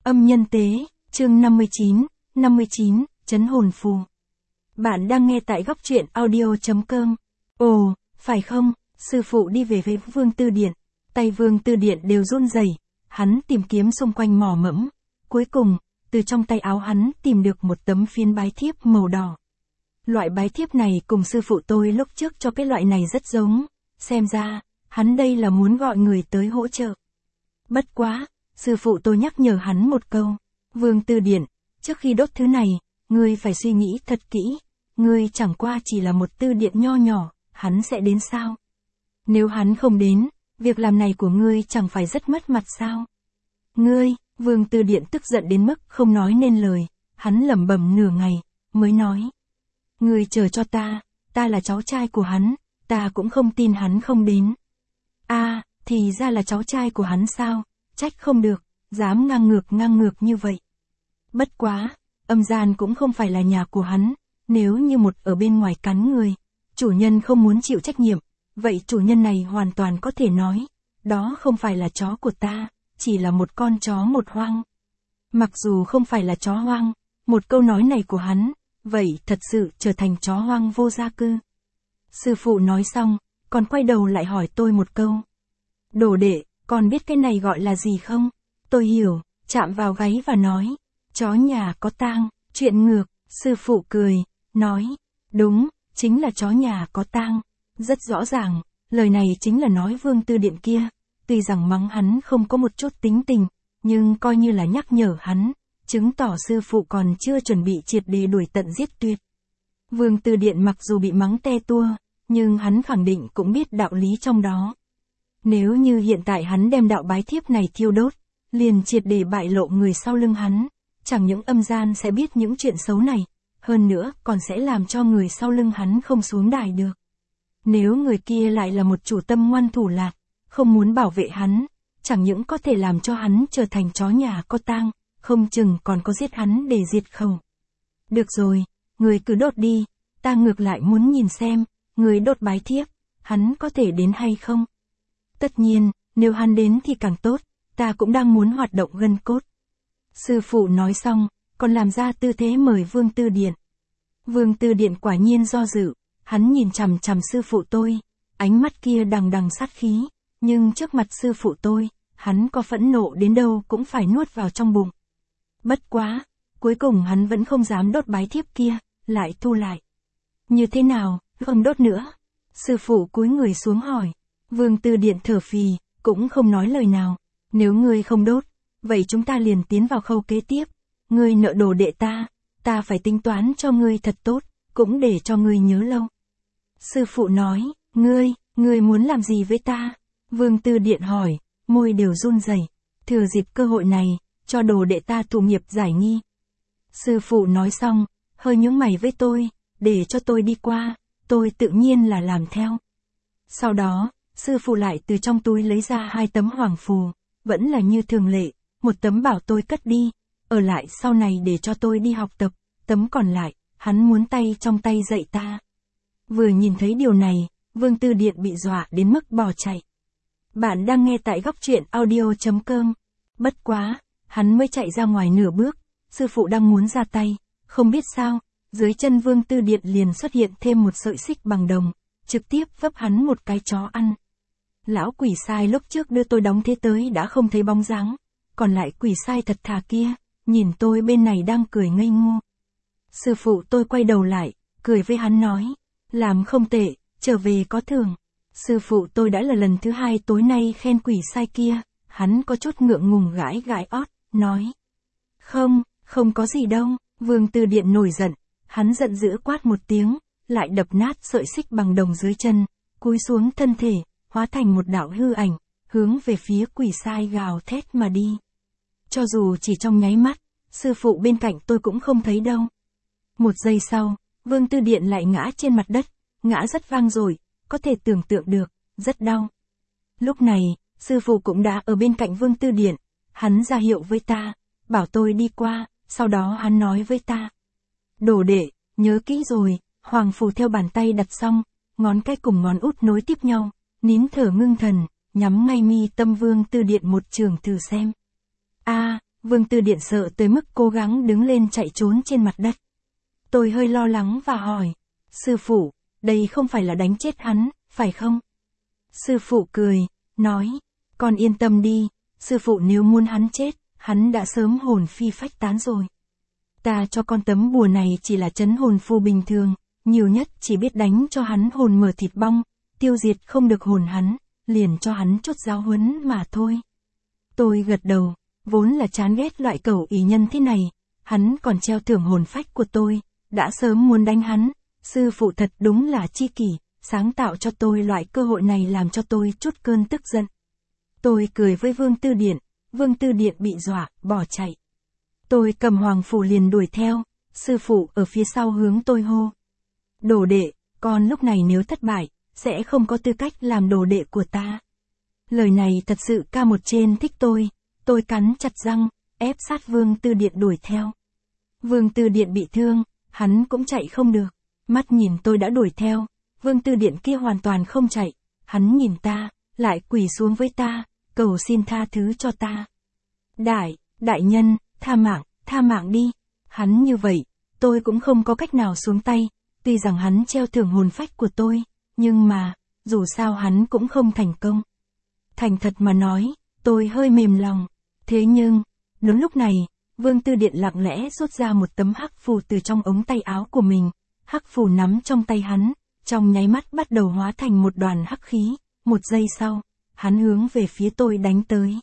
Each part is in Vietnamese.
Âm nhân tế, chương 59, trấn hồn phù. Bạn đang nghe tại góc truyện audio.com. Ồ, phải không, sư phụ đi về với Vương Tư Điện. Tay Vương Tư Điện đều run rẩy, hắn tìm kiếm xung quanh mò mẫm. Cuối cùng, từ trong tay áo hắn tìm được một tấm phiến bái thiếp màu đỏ. Loại bái thiếp này cùng sư phụ tôi lúc trước cho cái loại này rất giống. Xem ra, hắn đây là muốn gọi người tới hỗ trợ. Bất quá, sư phụ tôi nhắc nhở hắn một câu. Vương Tư Điện, trước khi đốt thứ này, ngươi phải suy nghĩ thật kỹ. Ngươi chẳng qua chỉ là một tư điện nho nhỏ, hắn sẽ đến sao? Nếu hắn không đến, việc làm này của ngươi chẳng phải rất mất mặt sao? Ngươi, Vương Tư Điện tức giận đến mức không nói nên lời, hắn lẩm bẩm nửa ngày, mới nói. Ngươi chờ cho ta là cháu trai của hắn, ta cũng không tin hắn không đến. À, thì ra là cháu trai của hắn sao? Trách không được, dám ngang ngược như vậy. Bất quá, âm gian cũng không phải là nhà của hắn, nếu như một ở bên ngoài cắn người, chủ nhân không muốn chịu trách nhiệm, vậy chủ nhân này hoàn toàn có thể nói, đó không phải là chó của ta, chỉ là một con chó một hoang. Mặc dù không phải là chó hoang, một câu nói này của hắn, vậy thật sự trở thành chó hoang vô gia cư. Sư phụ nói xong, còn quay đầu lại hỏi tôi một câu. Đồ đệ, con biết cái này gọi là gì không? Tôi hiểu, chạm vào gáy và nói, chó nhà có tang, chuyện ngược. Sư phụ cười, nói, đúng, chính là chó nhà có tang. Rất rõ ràng, lời này chính là nói Vương Tư Điện kia, tuy rằng mắng hắn không có một chút tính tình, nhưng coi như là nhắc nhở hắn, chứng tỏ sư phụ còn chưa chuẩn bị triệt để đuổi tận giết tuyệt. Vương Tư Điện mặc dù bị mắng te tua, nhưng hắn khẳng định cũng biết đạo lý trong đó. Nếu như hiện tại hắn đem đạo bái thiếp này thiêu đốt, liền triệt để bại lộ người sau lưng hắn, chẳng những âm gian sẽ biết những chuyện xấu này, hơn nữa còn sẽ làm cho người sau lưng hắn không xuống đài được. Nếu người kia lại là một chủ tâm ngoan thủ lạt, không muốn bảo vệ hắn, chẳng những có thể làm cho hắn trở thành chó nhà có tang, không chừng còn có giết hắn để diệt khẩu. Được rồi, người cứ đốt đi, ta ngược lại muốn nhìn xem, người đốt bái thiếp, hắn có thể đến hay không? Tất nhiên, nếu hắn đến thì càng tốt, ta cũng đang muốn hoạt động gân cốt. Sư phụ nói xong, còn làm ra tư thế mời Vương Tư Điện. Vương Tư Điện quả nhiên do dự, hắn nhìn chằm chằm sư phụ tôi, ánh mắt kia đằng sát khí, nhưng trước mặt sư phụ tôi, hắn có phẫn nộ đến đâu cũng phải nuốt vào trong bụng. Bất quá, cuối cùng hắn vẫn không dám đốt bái thiếp kia, lại thu lại. Như thế nào, không đốt nữa? Sư phụ cúi người xuống hỏi. Vương Tư Điện thở phì, cũng không nói lời nào. Nếu ngươi không đốt, vậy chúng ta liền tiến vào khâu kế tiếp. Ngươi nợ đồ đệ ta phải tính toán cho ngươi thật tốt, cũng để cho ngươi nhớ lâu. Sư phụ nói, ngươi muốn làm gì với ta? Vương Tư Điện hỏi, môi đều run rẩy. Thừa dịp cơ hội này, cho đồ đệ ta thụ nghiệp giải nghi. Sư phụ nói xong, hơi nhướng mày với tôi, để cho tôi đi qua, tôi tự nhiên là làm theo. Sau đó, sư phụ lại từ trong túi lấy ra 2 tấm hoàng phù, vẫn là như thường lệ, một tấm bảo tôi cất đi, ở lại sau này để cho tôi đi học tập, tấm còn lại, hắn muốn tay trong tay dạy ta. Vừa nhìn thấy điều này, Vương Tư Điện bị dọa đến mức bỏ chạy. Bạn đang nghe tại góc truyện audio.com. Bất quá, hắn mới chạy ra ngoài nửa bước, sư phụ đang muốn ra tay, không biết sao, dưới chân Vương Tư Điện liền xuất hiện thêm một sợi xích bằng đồng, trực tiếp vấp hắn một cái chó ăn. Lão quỷ sai lúc trước đưa tôi đóng thế tới đã không thấy bóng dáng, còn lại quỷ sai thật thà kia, nhìn tôi bên này đang cười ngây ngô. Sư phụ tôi quay đầu lại, cười với hắn nói, làm không tệ, trở về có thưởng. Sư phụ tôi đã là lần thứ 2 tối nay khen quỷ sai kia, hắn có chút ngượng ngùng gãi ót, nói. Không có gì đâu. Vương Tư Điện nổi giận, hắn giận dữ quát một tiếng, lại đập nát sợi xích bằng đồng dưới chân, cúi xuống thân thể, hóa thành một đạo hư ảnh, hướng về phía quỷ sai gào thét mà đi. Cho dù chỉ trong nháy mắt, sư phụ bên cạnh tôi cũng không thấy đâu. Một giây sau, Vương Tư Điện lại ngã trên mặt đất, ngã rất vang dội, có thể tưởng tượng được, rất đau. Lúc này, sư phụ cũng đã ở bên cạnh Vương Tư Điện, hắn ra hiệu với ta, bảo tôi đi qua, sau đó hắn nói với ta. Đồ đệ, nhớ kỹ rồi, hoàng phù theo bàn tay đặt xong, ngón cái cùng ngón út nối tiếp nhau, nín thở ngưng thần, nhắm ngay mi tâm Vương Tư Điện một trường thử xem. Vương Tư Điện sợ tới mức cố gắng đứng lên chạy trốn trên mặt đất. Tôi hơi lo lắng và hỏi, sư phụ, đây không phải là đánh chết hắn, phải không? Sư phụ cười, nói, con yên tâm đi, sư phụ nếu muốn hắn chết, hắn đã sớm hồn phi phách tán rồi. Ta cho con tấm bùa này chỉ là trấn hồn phù bình thường, nhiều nhất chỉ biết đánh cho hắn hồn mở thịt bong, tiêu diệt không được hồn hắn, liền cho hắn chút giáo huấn mà thôi. Tôi gật đầu, vốn là chán ghét loại cẩu ý nhân thế này, hắn còn treo thưởng hồn phách của tôi, đã sớm muốn đánh hắn, sư phụ thật đúng là chi kỷ, sáng tạo cho tôi loại cơ hội này làm cho tôi chút cơn tức giận. Tôi cười với Vương Tư Điện, Vương Tư Điện bị dọa, bỏ chạy. Tôi cầm hoàng phủ liền đuổi theo, sư phụ ở phía sau hướng tôi hô. Đồ đệ, con lúc này nếu thất bại, sẽ không có tư cách làm đồ đệ của ta. Lời này thật sự ca một trên thích tôi cắn chặt răng, ép sát Vương Tư Điện đuổi theo. Vương Tư Điện bị thương, hắn cũng chạy không được, mắt nhìn tôi đã đuổi theo, Vương Tư Điện kia hoàn toàn không chạy, hắn nhìn ta, lại quỳ xuống với ta, cầu xin tha thứ cho ta. Đại nhân, tha mạng đi. Hắn như vậy, tôi cũng không có cách nào xuống tay, tuy rằng hắn treo thưởng hồn phách của tôi, nhưng mà, dù sao hắn cũng không thành công. Thành thật mà nói, tôi hơi mềm lòng. Thế nhưng, đúng lúc này, Vương Tư Điện lặng lẽ rút ra một tấm hắc phù từ trong ống tay áo của mình, hắc phù nắm trong tay hắn, trong nháy mắt bắt đầu hóa thành một đoàn hắc khí, một giây sau, hắn hướng về phía tôi đánh tới.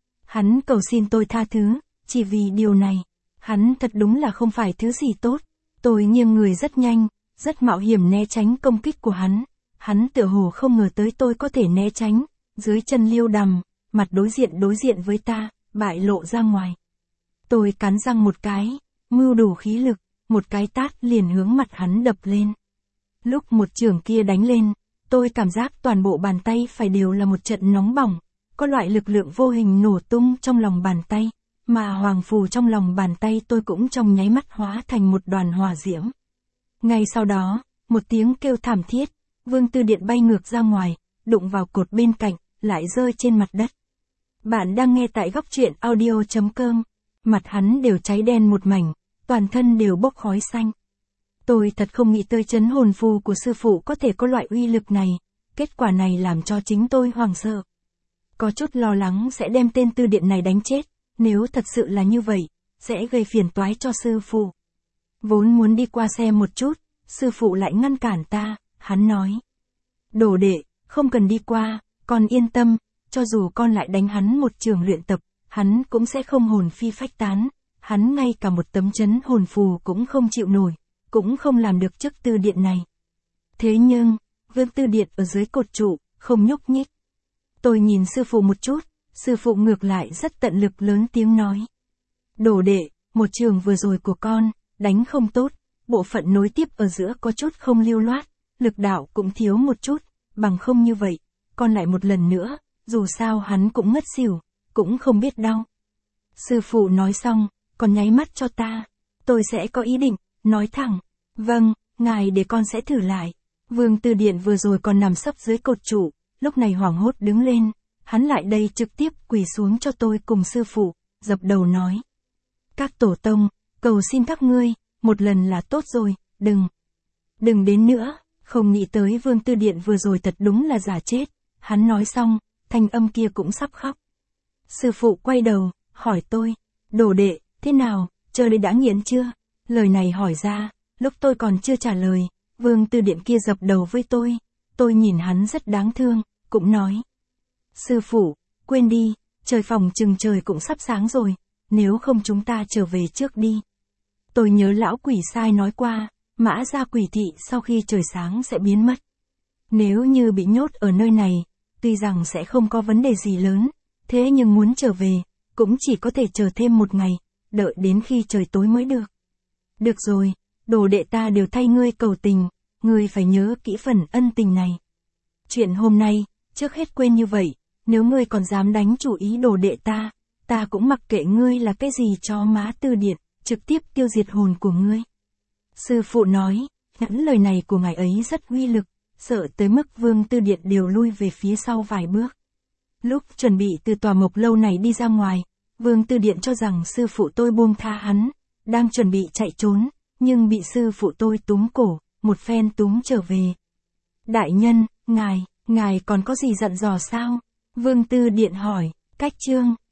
Hắn cầu xin tôi tha thứ, chỉ vì điều này, hắn thật đúng là không phải thứ gì tốt. Tôi nghiêng người rất nhanh, rất mạo hiểm né tránh công kích của hắn tựa hồ không ngờ tới tôi có thể né tránh, dưới chân liêu đầm, mặt đối diện với ta, bại lộ ra ngoài. Tôi cắn răng một cái, mưu đủ khí lực, một cái tát liền hướng mặt hắn đập lên. Lúc một chưởng kia đánh lên, tôi cảm giác toàn bộ bàn tay phải đều là một trận nóng bỏng, có loại lực lượng vô hình nổ tung trong lòng bàn tay, mà hoàng phù trong lòng bàn tay tôi cũng trong nháy mắt hóa thành một đoàn hỏa diễm. Ngay sau đó, một tiếng kêu thảm thiết, Vương Tư Điện bay ngược ra ngoài, đụng vào cột bên cạnh, lại rơi trên mặt đất. Bạn đang nghe tại góc truyện audio.com, mặt hắn đều cháy đen một mảnh, toàn thân đều bốc khói xanh. Tôi thật không nghĩ tới trấn hồn phù của sư phụ có thể có loại uy lực này, kết quả này làm cho chính tôi hoảng sợ. Có chút lo lắng sẽ đem tên Tư Điện này đánh chết, nếu thật sự là như vậy, sẽ gây phiền toái cho sư phụ. Vốn muốn đi qua xem một chút, sư phụ lại ngăn cản ta, hắn nói. Đồ đệ, không cần đi qua, con yên tâm, cho dù con lại đánh hắn một trường luyện tập, hắn cũng sẽ không hồn phi phách tán, hắn ngay cả một tấm trấn hồn phù cũng không chịu nổi, cũng không làm được trước Tư Điện này. Thế nhưng, Vương Tư Điện ở dưới cột trụ, không nhúc nhích. Tôi nhìn sư phụ một chút, sư phụ ngược lại rất tận lực lớn tiếng nói. Đồ đệ, một trường vừa rồi của con, đánh không tốt, bộ phận nối tiếp ở giữa có chút không lưu loát, lực đạo cũng thiếu một chút, bằng không như vậy, con lại một lần nữa, dù sao hắn cũng ngất xỉu, cũng không biết đau. Sư phụ nói xong, còn nháy mắt cho ta, tôi sẽ có ý định, nói thẳng, vâng, ngài để con sẽ thử lại. Vương Tư Điện vừa rồi còn nằm sấp dưới cột trụ, lúc này hoảng hốt đứng lên, hắn lại đây trực tiếp quỳ xuống cho tôi cùng sư phụ, dập đầu nói. Các tổ tông, cầu xin các ngươi, một lần là tốt rồi, đừng đến nữa, không nghĩ tới Vương Tư Điện vừa rồi thật đúng là giả chết, hắn nói xong, thanh âm kia cũng sắp khóc. Sư phụ quay đầu, hỏi tôi, đồ đệ, thế nào, chơi đấy đã nghiện chưa? Lời này hỏi ra, lúc tôi còn chưa trả lời, Vương Tư Điện kia dập đầu với tôi nhìn hắn rất đáng thương, cũng nói. Sư phụ, quên đi, trời phòng chừng trời cũng sắp sáng rồi, nếu không chúng ta trở về trước đi. Tôi nhớ lão quỷ sai nói qua, Mã Gia quỷ thị sau khi trời sáng sẽ biến mất. Nếu như bị nhốt ở nơi này, tuy rằng sẽ không có vấn đề gì lớn, thế nhưng muốn trở về, cũng chỉ có thể chờ thêm một ngày, đợi đến khi trời tối mới được. Được rồi, đồ đệ ta đều thay ngươi cầu tình, ngươi phải nhớ kỹ phần ân tình này. Chuyện hôm nay, trước hết quên như vậy, nếu ngươi còn dám đánh chủ ý đồ đệ ta cũng mặc kệ ngươi là cái gì cho Mã Tư Điện, trực tiếp tiêu diệt hồn của ngươi. Sư phụ nói, những lời này của ngài ấy rất uy lực, sợ tới mức Vương Tư Điện đều lui về phía sau vài bước. Lúc chuẩn bị từ tòa mộc lâu này đi ra ngoài, Vương Tư Điện cho rằng sư phụ tôi buông tha hắn, đang chuẩn bị chạy trốn, nhưng bị sư phụ tôi túm cổ, một phen túm trở về. Đại nhân, ngài còn có gì dặn dò sao? Vương Tư Điện hỏi, cách chương